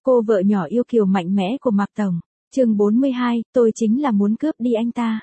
Cô vợ nhỏ yêu kiều mạnh mẽ của Mạc Tổng. Chương 42, tôi chính là muốn cướp đi anh ta.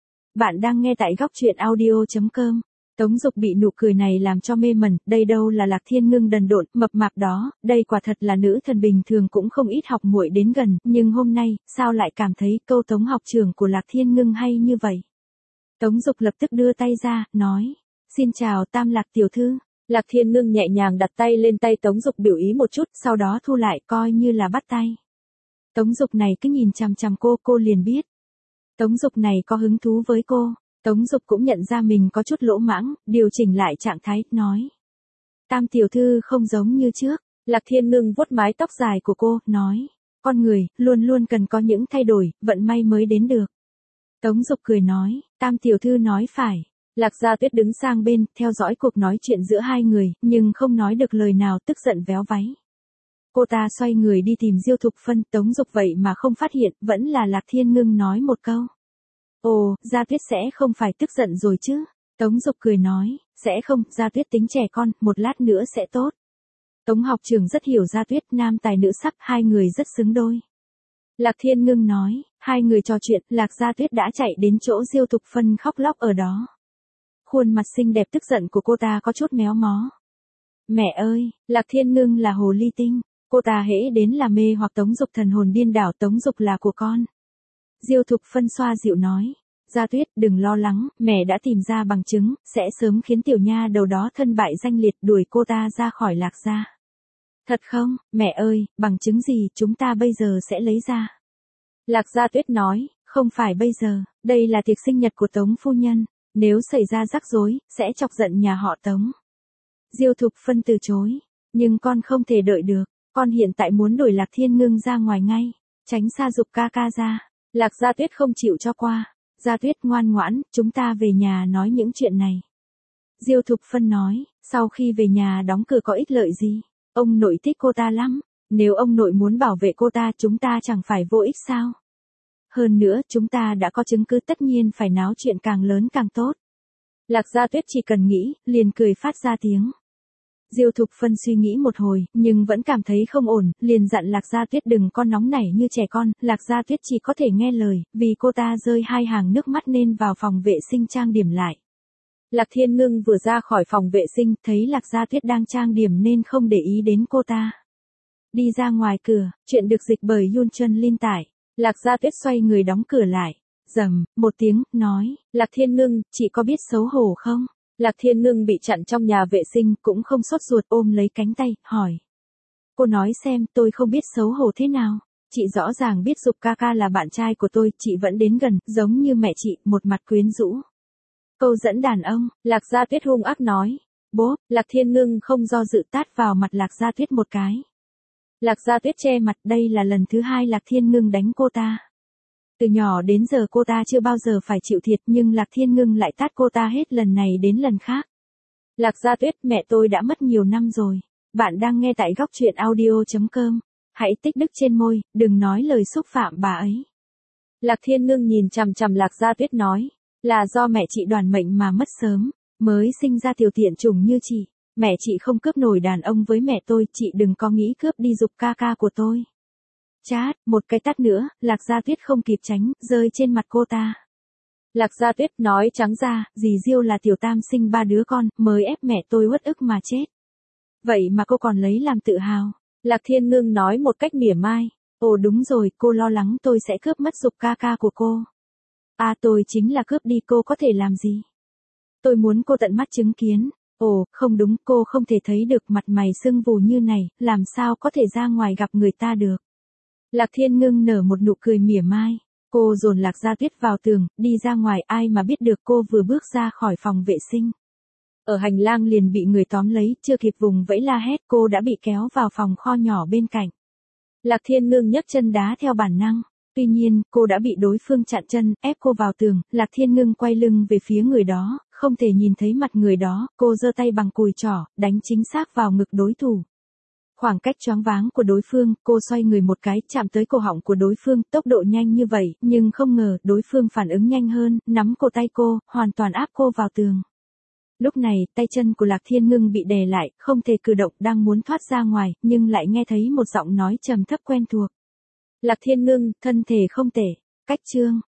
Bạn đang nghe tại góc truyện audio.com. Tống Dục bị nụ cười này làm cho mê mẩn, đây đâu là Lạc Thiên Ngưng đần độn, mập mạp đó, đây quả thật là nữ thần bình thường cũng không ít học muội đến gần, nhưng hôm nay, sao lại cảm thấy câu Tống học trưởng của Lạc Thiên Ngưng hay như vậy? Tống Dục lập tức đưa tay ra, nói, xin chào Tam Lạc tiểu thư. Lạc Thiên Ngưng nhẹ nhàng đặt tay lên tay Tống Dục biểu ý một chút, sau đó thu lại coi như là bắt tay. Tống Dục này cứ nhìn chằm chằm cô liền biết. Tống Dục này có hứng thú với cô. Tống Dục cũng nhận ra mình có chút lỗ mãng, điều chỉnh lại trạng thái, nói. Tam tiểu thư không giống như trước. Lạc Thiên Ngưng vuốt mái tóc dài của cô, nói. Con người, luôn luôn cần có những thay đổi, vận may mới đến được. Tống Dục cười nói, Tam tiểu thư nói phải. Lạc Gia Tuyết đứng sang bên, theo dõi cuộc nói chuyện giữa hai người, nhưng không nói được lời nào, tức giận véo váy. Cô ta xoay người đi tìm Diêu Thục Phân, Tống Dục vậy mà không phát hiện, vẫn là Lạc Thiên Ngưng nói một câu. Ồ, Gia Tuyết sẽ không phải tức giận rồi chứ? Tống Dục cười nói, sẽ không, Gia Tuyết tính trẻ con, một lát nữa sẽ tốt. Tống học trưởng rất hiểu Gia Tuyết, nam tài nữ sắc, hai người rất xứng đôi. Lạc Thiên Ngưng nói, hai người trò chuyện, Lạc Gia Tuyết đã chạy đến chỗ Diêu Thục Phân khóc lóc ở đó. Khuôn mặt xinh đẹp tức giận của cô ta có chút méo mó. Mẹ ơi, Lạc Thiên Ngưng là hồ ly tinh, cô ta hễ đến là mê hoặc Tống Dục thần hồn điên đảo, Tống Dục là của con. Diêu Thục Phân xoa dịu nói, Gia Tuyết đừng lo lắng, mẹ đã tìm ra bằng chứng, sẽ sớm khiến tiểu nha đầu đó thân bại danh liệt, đuổi cô ta ra khỏi Lạc gia. Thật không, mẹ ơi, bằng chứng gì chúng ta bây giờ sẽ lấy ra? Lạc Gia Tuyết nói, không phải bây giờ, đây là tiệc sinh nhật của Tống phu nhân, nếu xảy ra rắc rối, sẽ chọc giận nhà họ Tống. Diêu Thục Phân từ chối, nhưng con không thể đợi được, con hiện tại muốn đuổi Lạc Thiên Ngưng ra ngoài ngay, tránh xa Dục ca ca ra. Lạc Gia Tuyết không chịu cho qua. Gia Tuyết ngoan ngoãn, chúng ta về nhà nói những chuyện này. Diêu Thục Phân nói, sau khi về nhà đóng cửa có ích lợi gì? Ông nội thích cô ta lắm. Nếu ông nội muốn bảo vệ cô ta chúng ta chẳng phải vô ích sao? Hơn nữa chúng ta đã có chứng cứ, tất nhiên phải náo chuyện càng lớn càng tốt. Lạc Gia Tuyết chỉ cần nghĩ, liền cười phát ra tiếng. Diêu Thục Phân suy nghĩ một hồi, nhưng vẫn cảm thấy không ổn, liền dặn Lạc Gia Tuyết đừng có nóng nảy như trẻ con, Lạc Gia Tuyết chỉ có thể nghe lời, vì cô ta rơi hai hàng nước mắt nên vào phòng vệ sinh trang điểm lại. Lạc Thiên Ngưng vừa ra khỏi phòng vệ sinh, thấy Lạc Gia Tuyết đang trang điểm nên không để ý đến cô ta. Đi ra ngoài cửa, chuyện được dịch bởi Yun Chân Linh tải. Lạc Gia Tuyết xoay người đóng cửa lại, rầm một tiếng, nói, Lạc Thiên Ngưng, chị có biết xấu hổ không? Lạc Thiên Ngưng bị chặn trong nhà vệ sinh, cũng không sốt ruột, ôm lấy cánh tay, hỏi. Cô nói xem, tôi không biết xấu hổ thế nào. Chị rõ ràng biết Dục ca ca là bạn trai của tôi, chị vẫn đến gần, giống như mẹ chị, một mặt quyến rũ. Câu dẫn đàn ông, Lạc Gia Tuyết hung ác nói. Bố, Lạc Thiên Ngưng không do dự tát vào mặt Lạc Gia Tuyết một cái. Lạc Gia Tuyết che mặt, đây là lần thứ hai Lạc Thiên Ngưng đánh cô ta. Từ nhỏ đến giờ cô ta chưa bao giờ phải chịu thiệt, nhưng Lạc Thiên Ngưng lại tát cô ta hết lần này đến lần khác. Lạc Gia Tuyết, mẹ tôi đã mất nhiều năm rồi. Bạn đang nghe tại góc truyện audio.com. Hãy tích đức trên môi, đừng nói lời xúc phạm bà ấy. Lạc Thiên Ngưng nhìn chằm chằm Lạc Gia Tuyết nói, là do mẹ chị đoản mệnh mà mất sớm, mới sinh ra tiểu tiện chủng như chị. Mẹ chị không cướp nổi đàn ông với mẹ tôi, chị đừng có nghĩ cướp đi Dục ca ca của tôi. Chát, một cái tát nữa, Lạc Gia Tuyết không kịp tránh, rơi trên mặt cô ta. Lạc Gia Tuyết nói trắng ra, dì Diêu là tiểu tam sinh 3 đứa con, mới ép mẹ tôi uất ức mà chết. Vậy mà cô còn lấy làm tự hào. Lạc Thiên Ngưng nói một cách mỉa mai. Ồ đúng rồi, cô lo lắng tôi sẽ cướp mất Dục ca ca của cô. À tôi chính là cướp đi, cô có thể làm gì? Tôi muốn cô tận mắt chứng kiến. Ồ, không đúng, cô không thể thấy được, mặt mày sưng vù như này, làm sao có thể ra ngoài gặp người ta được. Lạc Thiên Ngưng nở một nụ cười mỉa mai. Cô dồn Lạc Gia Tuyết vào tường, đi ra ngoài, ai mà biết được cô vừa bước ra khỏi phòng vệ sinh. Ở hành lang liền bị người tóm lấy, chưa kịp vùng vẫy la hét, cô đã bị kéo vào phòng kho nhỏ bên cạnh. Lạc Thiên Ngưng nhấc chân đá theo bản năng. Tuy nhiên, cô đã bị đối phương chặn chân, ép cô vào tường, Lạc Thiên Ngưng quay lưng về phía người đó, không thể nhìn thấy mặt người đó, cô giơ tay bằng cùi trỏ, đánh chính xác vào ngực đối thủ. Khoảng cách choáng váng của đối phương, cô xoay người một cái, chạm tới cổ họng của đối phương, tốc độ nhanh như vậy, nhưng không ngờ, đối phương phản ứng nhanh hơn, nắm cổ tay cô, hoàn toàn áp cô vào tường. Lúc này, tay chân của Lạc Thiên Ngưng bị đè lại, không thể cử động, đang muốn thoát ra ngoài, nhưng lại nghe thấy một giọng nói trầm thấp quen thuộc. Lạc Thiên Ngưng, thân thể không tệ. Cách chương